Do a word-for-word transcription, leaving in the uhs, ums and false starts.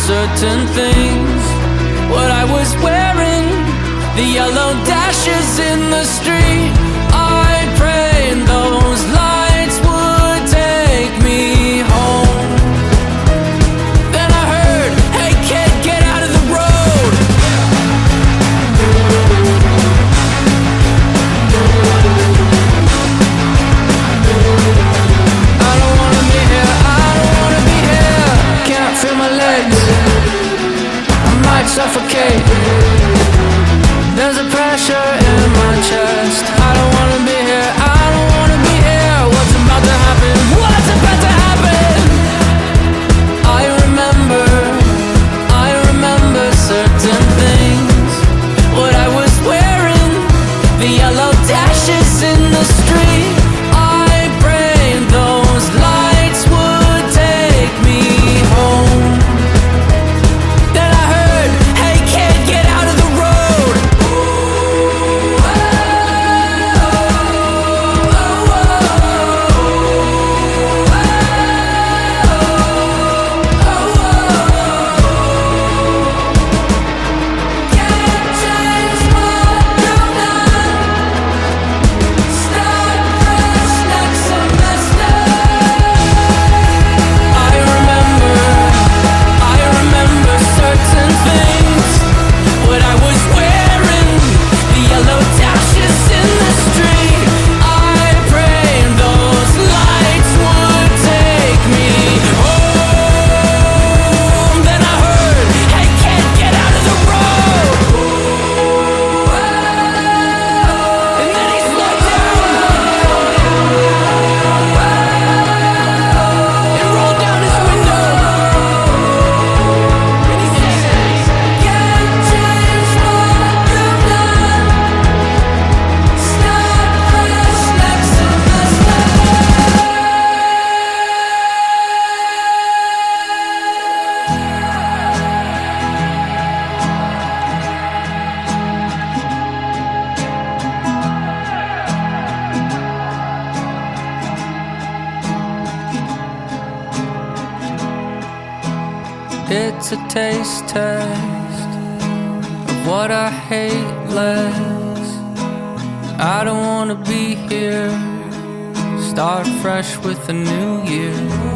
certain things. What I was wearing, the yellow dashes in the street. I prayed those lights would take me home. Then I heard, hey kid, get out of the road. I don't wanna be here, I don't wanna be here. Can't feel my legs, I might suffocate. There's a pressure in my chest. I don't wanna be here, I don't wanna be here. What's about to happen? What's about to happen? I remember, I remember certain things. What I was wearing, the yellow dashes in the street. I prayed those lights would take me home. Then I heard, hey kid, get out of the road. I remember, I remember certain things. What I was wearing, the yellow dashes in the street. I prayed those lights would take me home. Then I heard, hey kid, get out of the road. And then he slowed down and rolled down his window. And he said, can't change what you've done. Stop fresh next to It's a taste test of what I hate less. I don't wanna be here. Start fresh with a new year.